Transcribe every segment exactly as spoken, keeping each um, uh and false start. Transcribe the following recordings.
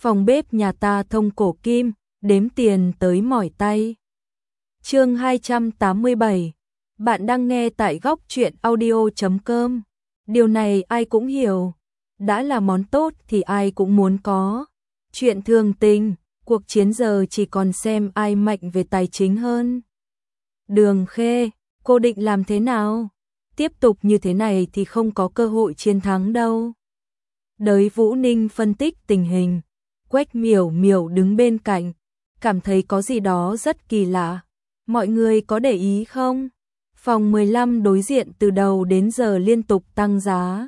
Phòng bếp nhà ta thông cổ kim, đếm tiền tới mỏi tay. Chương hai trăm tám mươi bảy. Bạn đang nghe tại góc truyện audio chấm com. Điều này ai cũng hiểu, đã là món tốt thì ai cũng muốn có. Chuyện thường tình, cuộc chiến giờ chỉ còn xem ai mạnh về tài chính hơn. Đường Khê, cô định làm thế nào? Tiếp tục như thế này thì không có cơ hội chiến thắng đâu. Đới Vũ Ninh phân tích tình hình. Quách Miểu Miểu đứng bên cạnh, cảm thấy có gì đó rất kỳ lạ. Mọi người có để ý không? Phòng mười lăm đối diện từ đầu đến giờ liên tục tăng giá,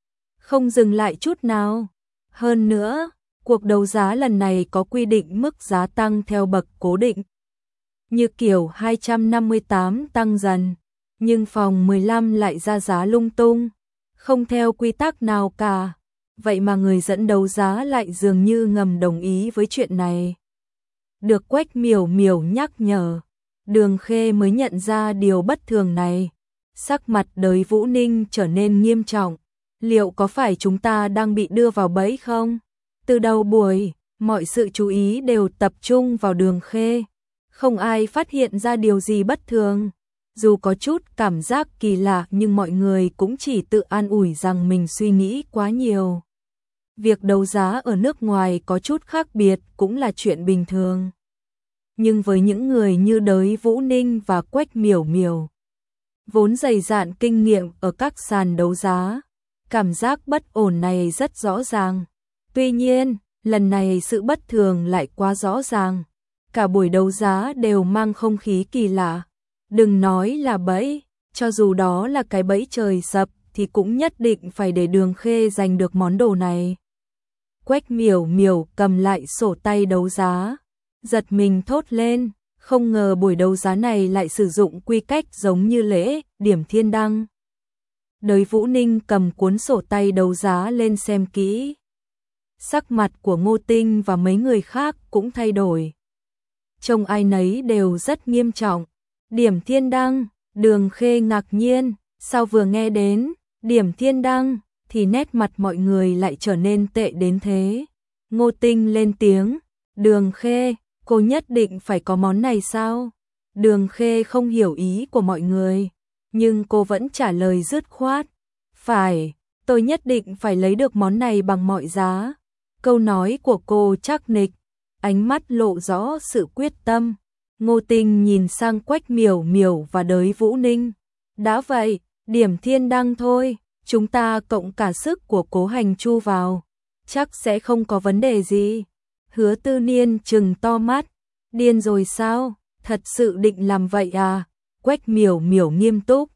không dừng lại chút nào. Hơn nữa, cuộc đấu giá lần này có quy định mức giá tăng theo bậc cố định. Như kiểu hai trăm năm mươi tám tăng dần, nhưng phòng mười lăm lại ra giá lung tung, không theo quy tắc nào cả. Vậy mà người dẫn đấu giá lại dường như ngầm đồng ý với chuyện này. Được Quách Miểu Miểu nhắc nhở, Đường Khê mới nhận ra điều bất thường này. Sắc mặt Đới Vũ Ninh trở nên nghiêm trọng. Liệu có phải chúng ta đang bị đưa vào bẫy không? Từ đầu buổi, mọi sự chú ý đều tập trung vào Đường Khê. Không ai phát hiện ra điều gì bất thường. Dù có chút cảm giác kỳ lạ nhưng mọi người cũng chỉ tự an ủi rằng mình suy nghĩ quá nhiều. Việc đấu giá ở nước ngoài có chút khác biệt cũng là chuyện bình thường. Nhưng với những người như Đới Vũ Ninh và Quách Miểu Miểu, vốn dày dạn kinh nghiệm ở các sàn đấu giá, cảm giác bất ổn này rất rõ ràng. Tuy nhiên, lần này sự bất thường lại quá rõ ràng. Cả buổi đấu giá đều mang không khí kỳ lạ. Đừng nói là bẫy, cho dù đó là cái bẫy trời sập thì cũng nhất định phải để Đường Khê giành được món đồ này. Quách Miểu Miểu cầm lại sổ tay đấu giá, giật mình thốt lên, không ngờ buổi đấu giá này lại sử dụng quy cách giống như lễ điểm thiên đăng. Đới Vũ Ninh cầm cuốn sổ tay đấu giá lên xem kỹ. Sắc mặt của Ngô Tinh và mấy người khác cũng thay đổi. Trông ai nấy đều rất nghiêm trọng. Điểm thiên đăng, Đường Khê ngạc nhiên, sao vừa nghe đến điểm thiên đăng thì nét mặt mọi người lại trở nên tệ đến thế. Ngô Tinh lên tiếng, Đường Khê, cô nhất định phải có món này sao? Đường Khê không hiểu ý của mọi người, nhưng cô vẫn trả lời dứt khoát. Phải, tôi nhất định phải lấy được món này bằng mọi giá. Câu nói của cô chắc nịch, ánh mắt lộ rõ sự quyết tâm. Ngô Tinh nhìn sang Quách Miểu Miểu và Đới Vũ Ninh. Đã vậy, điểm thiên đăng thôi, chúng ta cộng cả sức của Cố Hành Chu vào, chắc sẽ không có vấn đề gì. Hứa Tư Niên trừng to mắt, điên rồi sao, thật sự định làm vậy à? Quách Miểu Miểu nghiêm túc.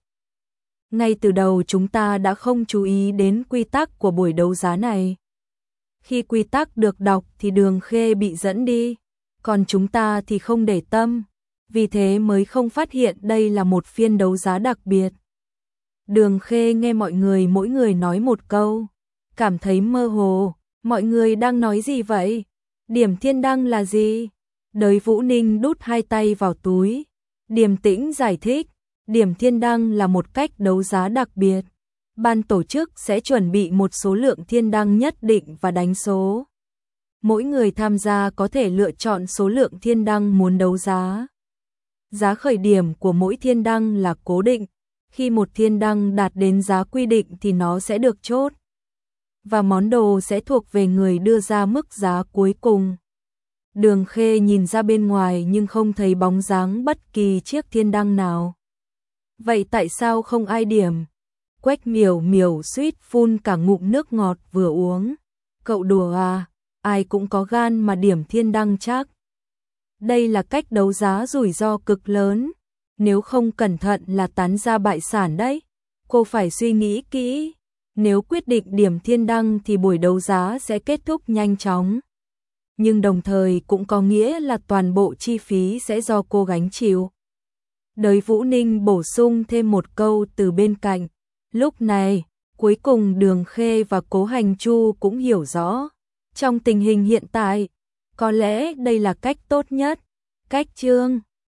Ngay từ đầu chúng ta đã không chú ý đến quy tắc của buổi đấu giá này. Khi quy tắc được đọc thì Đường Khê bị dẫn đi, còn chúng ta thì không để tâm, vì thế mới không phát hiện đây là một phiên đấu giá đặc biệt. Đường Khê nghe mọi người mỗi người nói một câu, cảm thấy mơ hồ. Mọi người đang nói gì vậy? Điểm thiên đăng là gì? Đới Vũ Ninh đút hai tay vào túi, điềm tĩnh giải thích. Điểm thiên đăng là một cách đấu giá đặc biệt. Ban tổ chức sẽ chuẩn bị một số lượng thiên đăng nhất định và đánh số. Mỗi người tham gia có thể lựa chọn số lượng thiên đăng muốn đấu giá. Giá khởi điểm của mỗi thiên đăng là cố định. Khi một thiên đăng đạt đến giá quy định thì nó sẽ được chốt, và món đồ sẽ thuộc về người đưa ra mức giá cuối cùng. Đường Khê nhìn ra bên ngoài nhưng không thấy bóng dáng bất kỳ chiếc thiên đăng nào. Vậy tại sao không ai điểm? Quách Miểu Miểu suýt phun cả ngụm nước ngọt vừa uống. Cậu đùa à, ai cũng có gan mà điểm thiên đăng chắc. Đây là cách đấu giá rủi ro cực lớn. Nếu không cẩn thận là tán ra bại sản đấy. Cô phải suy nghĩ kỹ. Nếu quyết định điểm thiên đăng thì buổi đấu giá sẽ kết thúc nhanh chóng. Nhưng đồng thời cũng có nghĩa là toàn bộ chi phí sẽ do cô gánh chịu. Đới Vũ Ninh bổ sung thêm một câu từ bên cạnh. Lúc này, cuối cùng Đường Khê và Cố Hành Chu cũng hiểu rõ. Trong tình hình hiện tại, có lẽ đây là cách tốt nhất. Cách chương